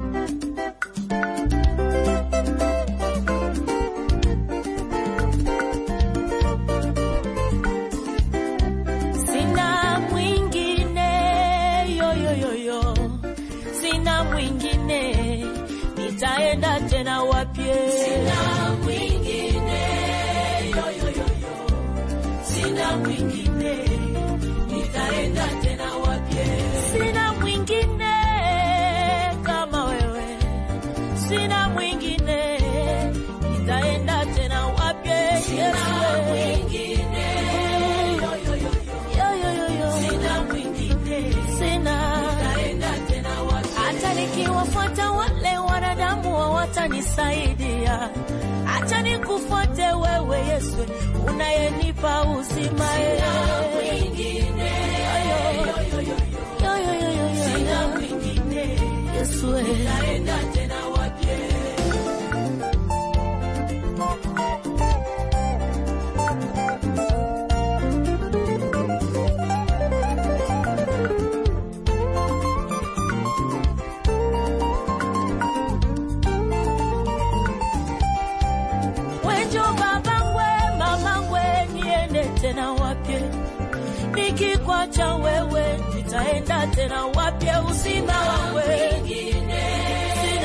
Nitaenda tena wapi? Sina mwingine, yo yo yo yo. Sina mwingine, nitaenda tena wapi? Sina mwingine kama wewe. Sina mwingine, nitaenda tena wapi? Sina mwingine, yo yo yo yo. Yo yo yo yo. Sina mwingine, sina, nitaenda tena wapi? Hata nikiwafuata wale wanadamu hawatanisaidia. Acha nikufuate wewe Yesu, unayenipa uzima. Sina mwingine, yo yo yo yo. Sina mwingine, Yesu, nitaenda tena wapi? tena wapi? Nikikwacha wewe nitaenda tena wapi? Uzima wewe sina,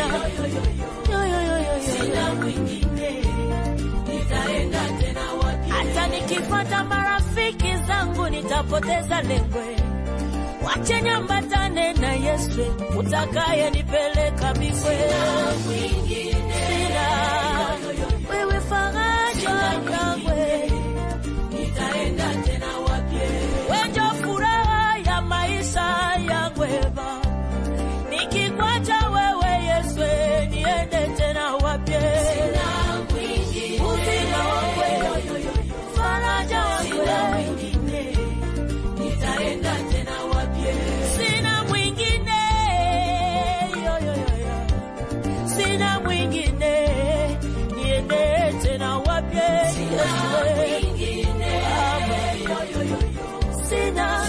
sina mwingine, nitaenda tena wapi? Hata nikifuata marafiki zangu nitapoteza lengwe. Wacha niambatane na Yesu utakaye nipeleka mbinguni. Sina mwingine, sina, wewe faraja yangu, nitaenda tena wapi? Wewe furaha ya maisha yangu Baba. Nikikwacha wewe Yesu niende tena wapi? Sina mwingine, uzima wangu, faraja yangu, nitaenda tena wapi? Sina mwingine, sina mwingine, niende tena wapi? Sina mwingine, sina,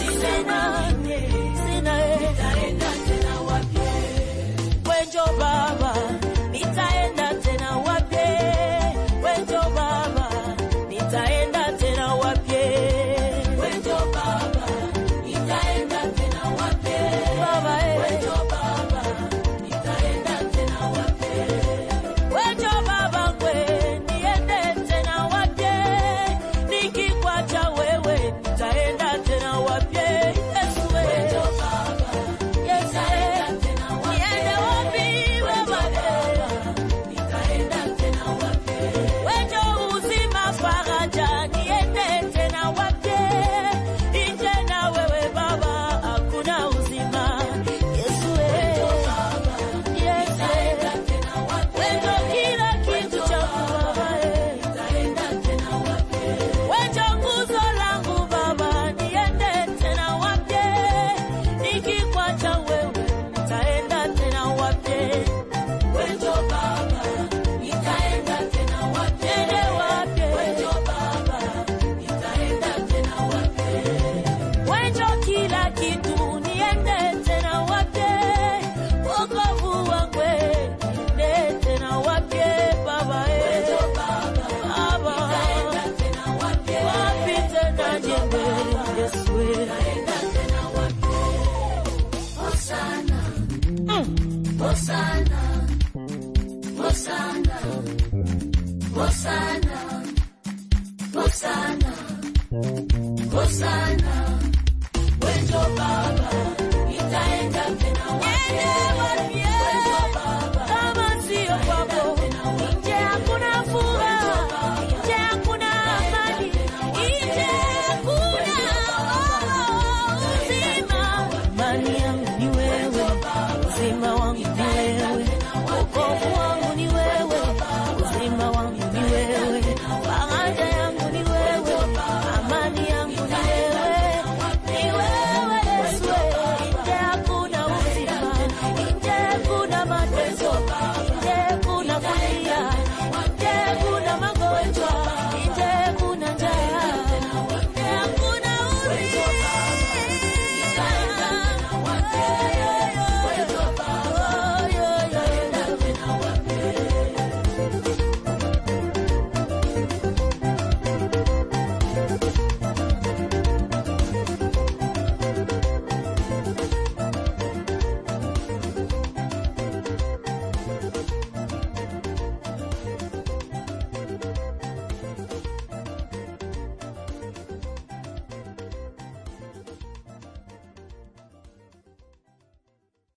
nitaenda tena wapi? Wenjo Baba, nitaenda tena wapi? Wenjo Baba, nitaenda tena wapi? Wenjo Baba, nitaenda tena wapi? Baba, Wenjo Baba, nitaenda tena wapi? Wenjo Baba, niende tena wapi? Nikikwacha wewe nitaenda tena wapi? Yesu, Wenjo Baba, nitaenda tena wapi? niende wapi Baba? Nitaenda tena wapi? Wenjo uzima faraja, niende tena wapi? Nje na wewe Baba hakuna uzima. Yesu, Baba, nitaenda tena wapi? wenjo kila kitu changu Baba, Nitaenda tena wapi? wenjo nguzo langu Baba, niende tena wapi? Nikikwacha wewe nitaenda tena wapi? Wenjo Baba, nitaenda tena wapi? Niende wapi? Wenjo Baba, nitaenda tena wapi? Wenjo kila kitu niende tena wapi? Wokovu wangu niende tena wapi Baba? Wenjo Baba, nitaenda tena wapi? Wapi tena jembe Yesu? Nitaenda tena wapi? Hosana, Hosana, Hosana, Hosana, Hosana, Hosana, Wenjo Baba.